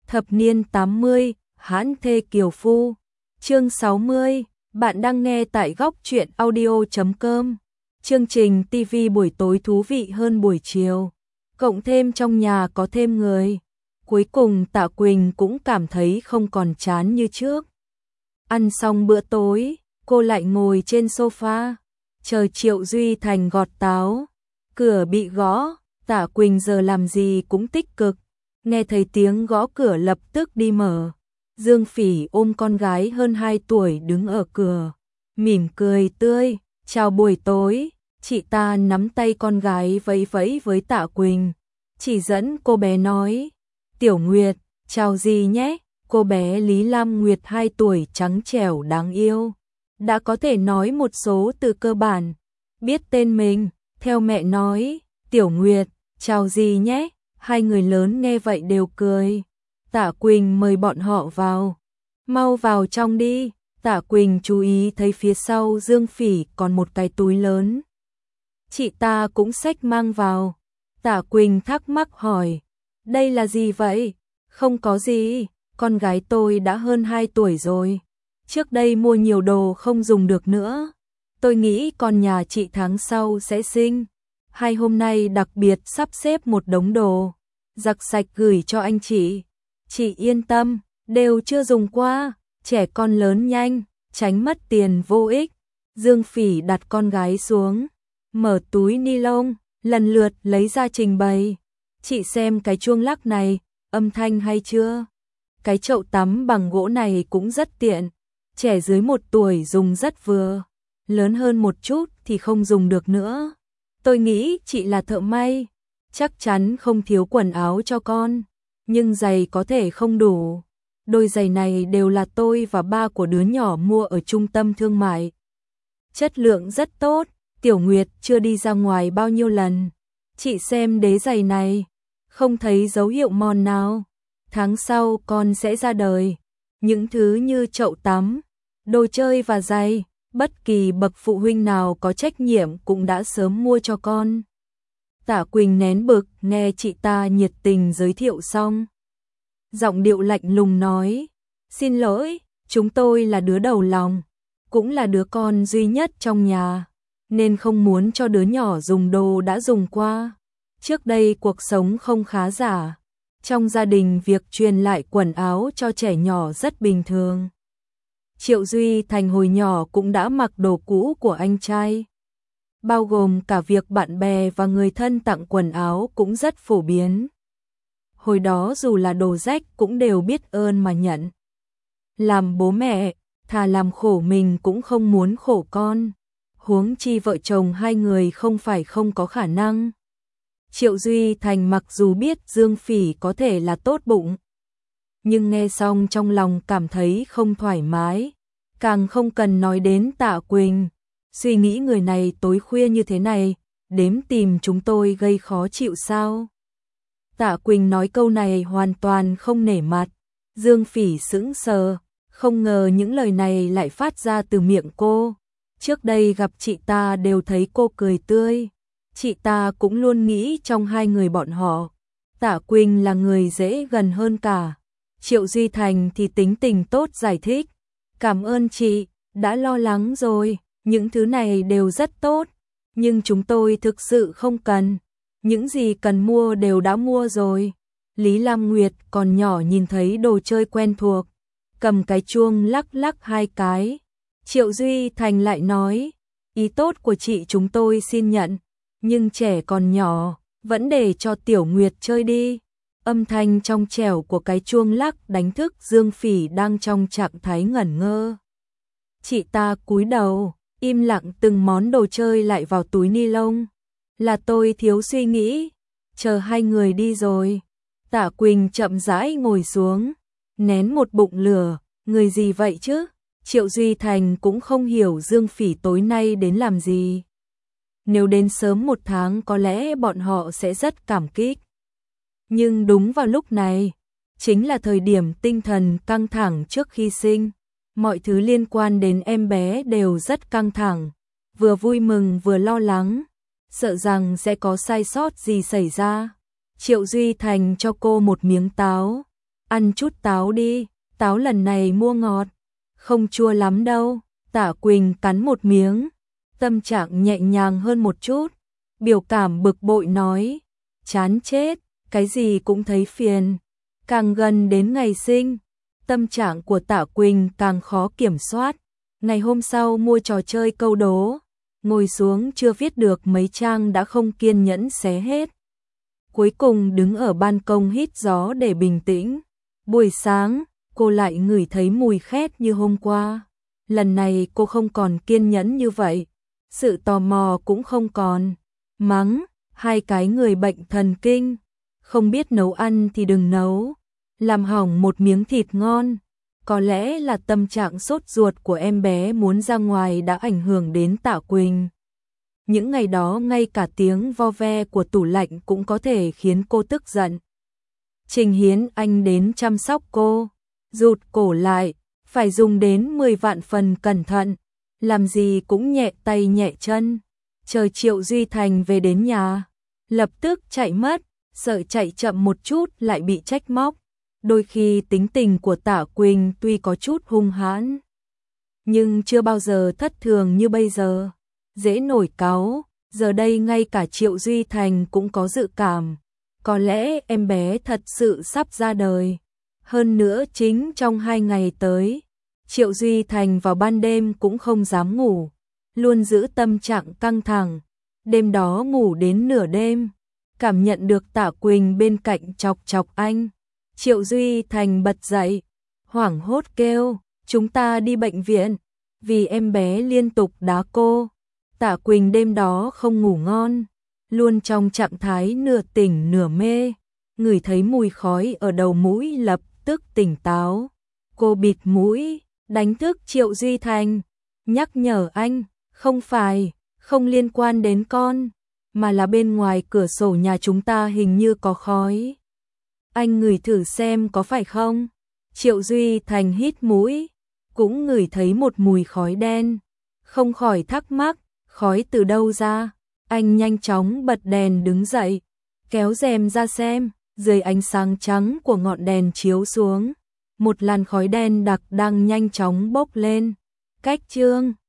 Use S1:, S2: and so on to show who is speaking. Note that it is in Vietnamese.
S1: Thập niên 80, hãn thê kiều phu. Chương 60, bạn đang nghe tại góc truyện audio.com. Chương trình TV buổi tối thú vị hơn buổi chiều. Cộng thêm trong nhà có thêm người. Cuối cùng Tạ Quỳnh cũng cảm thấy không còn chán như trước. Ăn xong bữa tối, cô lại ngồi trên sofa, chờ Triệu Duy Thành gọt táo. Cửa bị gõ, Tạ Quỳnh giờ làm gì cũng tích cực. Nghe thấy tiếng gõ cửa lập tức đi mở. Dương Phỉ ôm con gái hơn 2 tuổi đứng ở cửa, mỉm cười tươi, chào buổi tối. Chị ta nắm tay con gái vẫy vẫy với Tạ Quỳnh, chỉ dẫn cô bé nói, Tiểu Nguyệt, chào dì nhé. Cô bé Lý Lam Nguyệt 2 tuổi trắng trẻo đáng yêu, đã có thể nói một số từ cơ bản, biết tên mình, theo mẹ nói, Tiểu Nguyệt, chào dì nhé. Hai người lớn nghe vậy đều cười. Tạ Quỳnh mời bọn họ vào. Mau vào trong đi. Tạ Quỳnh chú ý thấy phía sau Dương Phỉ còn một cái túi lớn. Chị ta cũng xách mang vào. Tạ Quỳnh thắc mắc hỏi, đây là gì vậy? Không có gì, con gái tôi đã hơn 2 tuổi rồi. Trước đây mua nhiều đồ không dùng được nữa. Tôi nghĩ con nhà chị tháng sau sẽ sinh. Hai hôm nay đặc biệt sắp xếp một đống đồ, giặt sạch gửi cho anh chị. Chị yên tâm, đều chưa dùng qua, trẻ con lớn nhanh, tránh mất tiền vô ích. Dương Phỉ đặt con gái xuống, mở túi ni lông, lần lượt lấy ra trình bày. Chị xem cái chuông lắc này, âm thanh hay chưa? Cái chậu tắm bằng gỗ này cũng rất tiện, trẻ dưới 1 tuổi dùng rất vừa, lớn hơn một chút thì không dùng được nữa. Tôi nghĩ chị là thợ may, chắc chắn không thiếu quần áo cho con, nhưng giày có thể không đủ. Đôi giày này đều là tôi và ba của đứa nhỏ mua ở trung tâm thương mại. Chất lượng rất tốt, Tiểu Nguyệt chưa đi ra ngoài bao nhiêu lần. Chị xem đế giày này, không thấy dấu hiệu mòn nào. Tháng sau con sẽ ra đời. Những thứ như chậu tắm, đồ chơi và giày, bất kỳ bậc phụ huynh nào có trách nhiệm cũng đã sớm mua cho con. Tạ Quỳnh nén bực nghe chị ta nhiệt tình giới thiệu xong. Giọng điệu lạnh lùng nói, xin lỗi, chúng tôi là đứa đầu lòng, cũng là đứa con duy nhất trong nhà, nên không muốn cho đứa nhỏ dùng đồ đã dùng qua. Trước đây cuộc sống không khá giả, trong gia đình việc truyền lại quần áo cho trẻ nhỏ rất bình thường. Triệu Duy Thành hồi nhỏ cũng đã mặc đồ cũ của anh trai, bao gồm cả việc bạn bè và người thân tặng quần áo cũng rất phổ biến. Hồi đó dù là đồ rách cũng đều biết ơn mà nhận. Làm bố mẹ, thà làm khổ mình cũng không muốn khổ con, huống chi vợ chồng hai người không phải không có khả năng. Triệu Duy Thành mặc dù biết Dương Phỉ có thể là tốt bụng, nhưng nghe xong trong lòng cảm thấy không thoải mái, càng không cần nói đến Tạ Quỳnh. Suy nghĩ người này tối khuya như thế này, đếm tìm chúng tôi gây khó chịu sao? Tạ Quỳnh nói câu này hoàn toàn không nể mặt. Dương Phỉ sững sờ, không ngờ những lời này lại phát ra từ miệng cô. Trước đây gặp chị ta đều thấy cô cười tươi. Chị ta cũng luôn nghĩ trong hai người bọn họ, Tạ Quỳnh là người dễ gần hơn cả. Triệu Duy Thành thì tính tình tốt giải thích. Cảm ơn chị, đã lo lắng rồi, những thứ này đều rất tốt, nhưng chúng tôi thực sự không cần. Những gì cần mua đều đã mua rồi. Lý Lam Nguyệt còn nhỏ nhìn thấy đồ chơi quen thuộc, cầm cái chuông lắc lắc 2 cái. Triệu Duy Thành lại nói, ý tốt của chị chúng tôi xin nhận, nhưng trẻ còn nhỏ, vẫn để cho Tiểu Nguyệt chơi đi. Âm thanh trong trẻo của cái chuông lắc đánh thức Dương Phỉ đang trong trạng thái ngẩn ngơ. Chị ta cúi đầu, im lặng từng món đồ chơi lại vào túi ni lông. Là tôi thiếu suy nghĩ, chờ hai người đi rồi. Tạ Quỳnh chậm rãi ngồi xuống, nén một bụng lửa, người gì vậy chứ? Triệu Duy Thành cũng không hiểu Dương Phỉ tối nay đến làm gì. Nếu đến sớm 1 tháng có lẽ bọn họ sẽ rất cảm kích. Nhưng đúng vào lúc này, chính là thời điểm tinh thần căng thẳng trước khi sinh. Mọi thứ liên quan đến em bé đều rất căng thẳng, vừa vui mừng vừa lo lắng, sợ rằng sẽ có sai sót gì xảy ra. Triệu Duy Thành cho cô một miếng táo, ăn chút táo đi, táo lần này mua ngọt, không chua lắm đâu. Tạ Quỳnh cắn một miếng, tâm trạng nhẹ nhàng hơn một chút, biểu cảm bực bội nói, chán chết, cái gì cũng thấy phiền. Càng gần đến ngày sinh, tâm trạng của Tạ Quỳnh càng khó kiểm soát. Ngày hôm sau mua trò chơi câu đố, ngồi xuống chưa viết được mấy trang đã không kiên nhẫn xé hết. Cuối cùng đứng ở ban công hít gió để bình tĩnh. Buổi sáng, cô lại ngửi thấy mùi khét như hôm qua. Lần này cô không còn kiên nhẫn như vậy, sự tò mò cũng không còn. Mắng, hai cái người bệnh thần kinh, không biết nấu ăn thì đừng nấu, làm hỏng một miếng thịt ngon. Có lẽ là tâm trạng sốt ruột của em bé muốn ra ngoài đã ảnh hưởng đến Tạ Quỳnh. Những ngày đó ngay cả tiếng vo ve của tủ lạnh cũng có thể khiến cô tức giận. Trình Hiến Anh đến chăm sóc cô, rụt cổ lại, phải dùng đến 10 vạn phần cẩn thận, làm gì cũng nhẹ tay nhẹ chân. Chờ Triệu Duy Thành về đến nhà, lập tức chạy mất, sợ chạy chậm một chút lại bị trách móc. Đôi khi tính tình của Tạ Quỳnh tuy có chút hung hãn, nhưng chưa bao giờ thất thường như bây giờ. Dễ nổi cáu, giờ đây ngay cả Triệu Duy Thành cũng có dự cảm. Có lẽ em bé thật sự sắp ra đời. Hơn nữa chính trong 2 ngày tới, Triệu Duy Thành vào ban đêm cũng không dám ngủ, luôn giữ tâm trạng căng thẳng. Đêm đó ngủ đến nửa đêm, cảm nhận được Tạ Quỳnh bên cạnh chọc chọc anh. Triệu Duy Thành bật dậy, hoảng hốt kêu, chúng ta đi bệnh viện, vì em bé liên tục đá cô. Tạ Quỳnh đêm đó không ngủ ngon, luôn trong trạng thái nửa tỉnh nửa mê, ngửi thấy mùi khói ở đầu mũi lập tức tỉnh táo. Cô bịt mũi, đánh thức Triệu Duy Thành, nhắc nhở anh, không phải, không liên quan đến con, mà là bên ngoài cửa sổ nhà chúng ta hình như có khói. Anh ngửi thử xem có phải không? Triệu Duy Thành hít mũi, cũng ngửi thấy một mùi khói đen, không khỏi thắc mắc, khói từ đâu ra? Anh nhanh chóng bật đèn đứng dậy, kéo rèm ra xem, dưới ánh sáng trắng của ngọn đèn chiếu xuống, một làn khói đen đặc đang nhanh chóng bốc lên. Cách chương